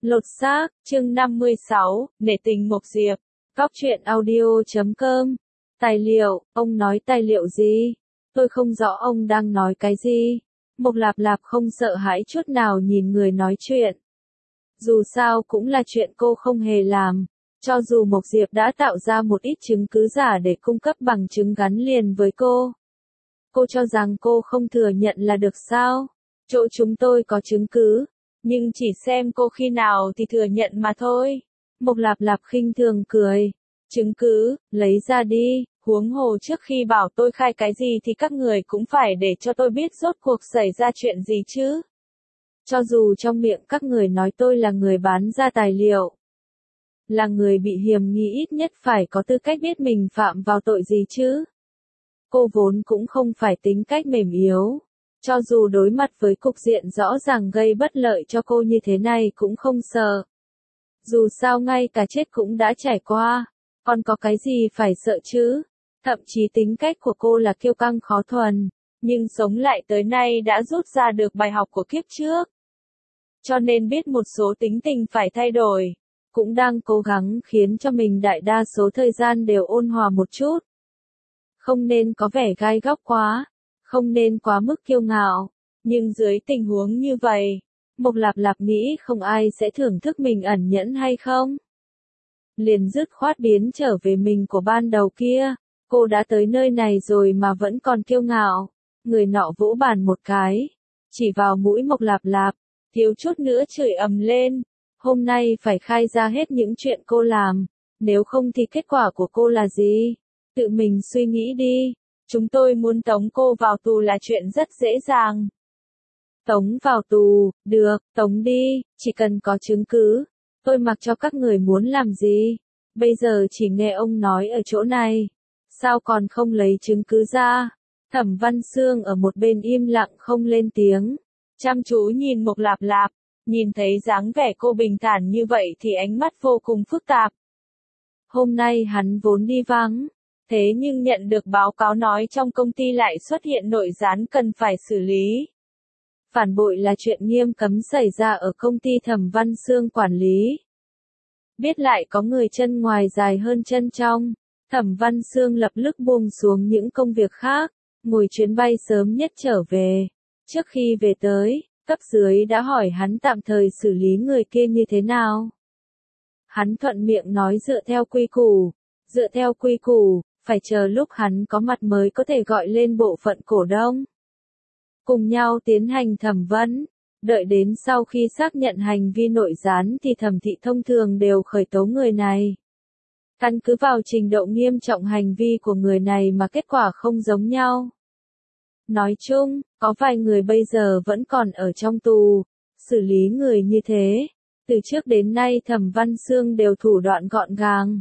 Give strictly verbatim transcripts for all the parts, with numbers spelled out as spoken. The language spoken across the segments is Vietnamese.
Lột xác, chương năm mươi sáu, nể tình Mộc Diệp. Cóc truyện audio chấm com. Tài liệu, ông nói tài liệu gì? Tôi không rõ ông đang nói cái gì. Mộc Lạp Lạp không sợ hãi chút nào nhìn người nói chuyện. Dù sao cũng là chuyện cô không hề làm. Cho dù Mộc Diệp đã tạo ra một ít chứng cứ giả để cung cấp bằng chứng gắn liền với cô. Cô cho rằng cô không thừa nhận là được sao? Chỗ chúng tôi có chứng cứ. Nhưng chỉ xem cô khi nào thì thừa nhận mà thôi. Mộc Lạp Lạp khinh thường cười. Chứng cứ, lấy ra đi, huống hồ trước khi bảo tôi khai cái gì thì các người cũng phải để cho tôi biết rốt cuộc xảy ra chuyện gì chứ. Cho dù trong miệng các người nói tôi là người bán ra tài liệu, là người bị hiềm nghi, ít nhất phải có tư cách biết mình phạm vào tội gì chứ. Cô vốn cũng không phải tính cách mềm yếu. Cho dù đối mặt với cục diện rõ ràng gây bất lợi cho cô như thế này cũng không sợ. Dù sao ngay cả chết cũng đã trải qua, còn có cái gì phải sợ chứ? Thậm chí tính cách của cô là kiêu căng khó thuần, nhưng sống lại tới nay đã rút ra được bài học của kiếp trước. Cho nên biết một số tính tình phải thay đổi, cũng đang cố gắng khiến cho mình đại đa số thời gian đều ôn hòa một chút. Không nên có vẻ gai góc quá. Không nên quá mức kiêu ngạo, nhưng dưới tình huống như vậy, Mộc Lạp Lạp nghĩ không ai sẽ thưởng thức mình ẩn nhẫn hay không? Liền dứt khoát biến trở về mình của ban đầu kia, cô đã tới nơi này rồi mà vẫn còn kiêu ngạo. Người nọ vỗ bàn một cái, chỉ vào mũi Mộc Lạp Lạp, thiếu chút nữa chửi ầm lên. Hôm nay phải khai ra hết những chuyện cô làm, nếu không thì kết quả của cô là gì? Tự mình suy nghĩ đi. Chúng tôi muốn tống cô vào tù là chuyện rất dễ dàng. Tống vào tù, được, tống đi, chỉ cần có chứng cứ. Tôi mặc cho các người muốn làm gì. Bây giờ chỉ nghe ông nói ở chỗ này. Sao còn không lấy chứng cứ ra? Thẩm Văn Sương ở một bên im lặng không lên tiếng. Chăm chú nhìn Mộc Lạp Lạp. Nhìn thấy dáng vẻ cô bình thản như vậy thì ánh mắt vô cùng phức tạp. Hôm nay hắn vốn đi vắng. Thế nhưng nhận được báo cáo nói trong công ty lại xuất hiện nội gián cần phải xử lý. Phản bội là chuyện nghiêm cấm xảy ra ở công ty Thẩm Văn Sương quản lý. Biết lại có người chân ngoài dài hơn chân trong, Thẩm Văn Sương lập tức buông xuống những công việc khác, ngồi chuyến bay sớm nhất trở về. Trước khi về tới, cấp dưới đã hỏi hắn tạm thời xử lý người kia như thế nào. Hắn thuận miệng nói dựa theo quy củ, dựa theo quy củ. Phải chờ lúc hắn có mặt mới có thể gọi lên bộ phận cổ đông. Cùng nhau tiến hành thẩm vấn, đợi đến sau khi xác nhận hành vi nội gián thì thẩm thị thông thường đều khởi tố người này. Căn cứ vào trình độ nghiêm trọng hành vi của người này mà kết quả không giống nhau. Nói chung, có vài người bây giờ vẫn còn ở trong tù, xử lý người như thế. Từ trước đến nay Thẩm Văn Sương đều thủ đoạn gọn gàng.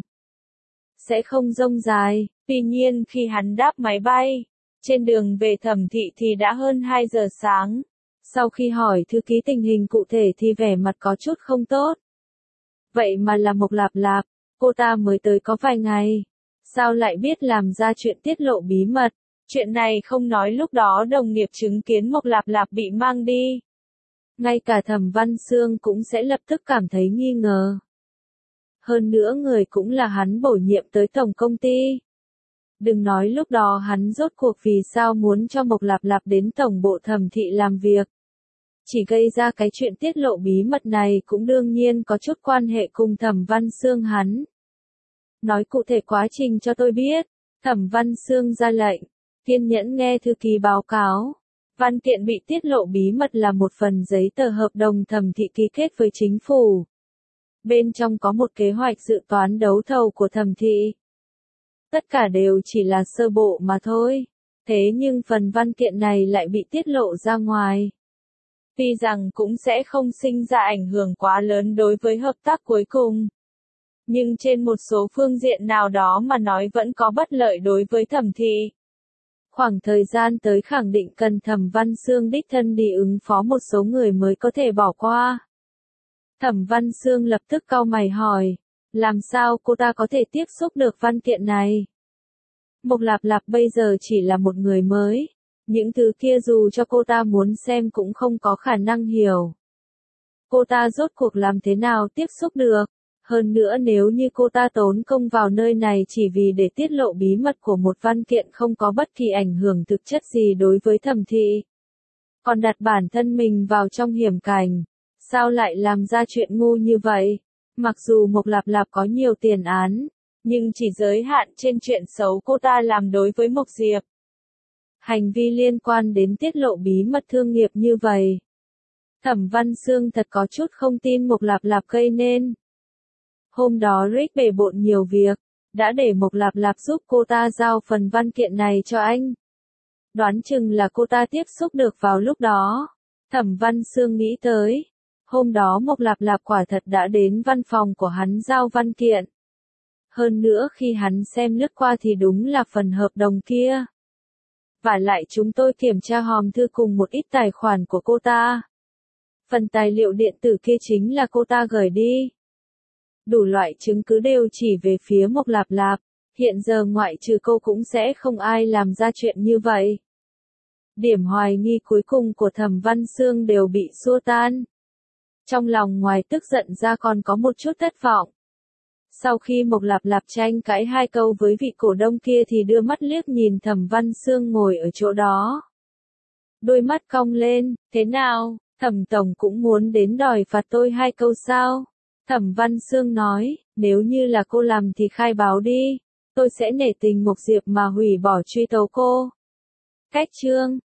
Sẽ không rông dài. Tuy nhiên khi hắn đáp máy bay, trên đường về Thẩm thị thì đã hơn hai giờ sáng. Sau khi hỏi thư ký tình hình cụ thể thì vẻ mặt có chút không tốt. Vậy mà là Mộc Lạp Lạp, cô ta mới tới có vài ngày. Sao lại biết làm ra chuyện tiết lộ bí mật? Chuyện này không nói lúc đó đồng nghiệp chứng kiến Mộc Lạp Lạp bị mang đi. Ngay cả Thẩm Văn Sương cũng sẽ lập tức cảm thấy nghi ngờ. Hơn nữa người cũng là hắn bổ nhiệm tới tổng công ty. Đừng nói lúc đó hắn rốt cuộc vì sao muốn cho Mộc Lạp Lạp đến tổng bộ Thẩm thị làm việc. Chỉ gây ra cái chuyện tiết lộ bí mật này cũng đương nhiên có chút quan hệ cùng Thẩm Văn Sương hắn. Nói cụ thể quá trình cho tôi biết. Thẩm Văn Sương ra lệnh, kiên nhẫn nghe thư ký báo cáo. Văn kiện bị tiết lộ bí mật là một phần giấy tờ hợp đồng Thẩm thị ký kết với chính phủ. Bên trong có một kế hoạch dự toán đấu thầu của Thẩm thị. Tất cả đều chỉ là sơ bộ mà thôi. Thế nhưng phần văn kiện này lại bị tiết lộ ra ngoài. Tuy rằng cũng sẽ không sinh ra ảnh hưởng quá lớn đối với hợp tác cuối cùng. Nhưng trên một số phương diện nào đó mà nói vẫn có bất lợi đối với Thẩm thị. Khoảng thời gian tới khẳng định cần Thẩm Văn Sương đích thân đi ứng phó một số người mới có thể bỏ qua. Thẩm Văn Sương lập tức cau mày hỏi, làm sao cô ta có thể tiếp xúc được văn kiện này? Mộc Lạp Lạp bây giờ chỉ là một người mới, những thứ kia dù cho cô ta muốn xem cũng không có khả năng hiểu. cô ta rốt cuộc làm thế nào tiếp xúc được. Hơn nữa nếu như cô ta tốn công vào nơi này chỉ vì để tiết lộ bí mật của một văn kiện không có bất kỳ ảnh hưởng thực chất gì đối với Thẩm Thị, còn đặt bản thân mình vào trong hiểm cảnh, sao lại làm ra chuyện ngu như vậy? Mặc dù Mộc Lạp Lạp có nhiều tiền án, nhưng chỉ giới hạn trên chuyện xấu cô ta làm đối với Mộc Diệp. Hành vi liên quan đến tiết lộ bí mật thương nghiệp như vậy. Thẩm Văn Sương thật có chút không tin Mộc Lạp Lạp gây nên. Hôm đó Rick bề bộn nhiều việc, đã để Mộc Lạp Lạp giúp cô ta giao phần văn kiện này cho anh. Đoán chừng là cô ta tiếp xúc được vào lúc đó. Thẩm Văn Sương nghĩ tới. Hôm đó Mộc Lạp Lạp quả thật đã đến văn phòng của hắn giao văn kiện. Hơn nữa khi hắn xem lướt qua thì đúng là phần hợp đồng kia. Và lại chúng tôi kiểm tra hòm thư cùng một ít tài khoản của cô ta. Phần tài liệu điện tử kia chính là cô ta gửi đi. Đủ loại chứng cứ đều chỉ về phía Mộc Lạp Lạp. Hiện giờ ngoại trừ cô cũng sẽ không ai làm ra chuyện như vậy. Điểm hoài nghi cuối cùng của Thẩm Văn Sương đều bị xua tan. Trong lòng ngoài tức giận ra còn có một chút thất vọng. Sau khi Mộc Lạp Lạp tranh cãi hai câu với vị cổ đông kia thì đưa mắt liếc nhìn Thẩm Văn Sương ngồi ở chỗ đó. Đôi mắt cong lên, thế nào, Thẩm Tổng cũng muốn đến đòi phạt tôi hai câu sao? Thẩm Văn Sương nói, nếu như là cô làm thì khai báo đi, tôi sẽ nể tình Mộc Diệp mà hủy bỏ truy tố cô. Cách chương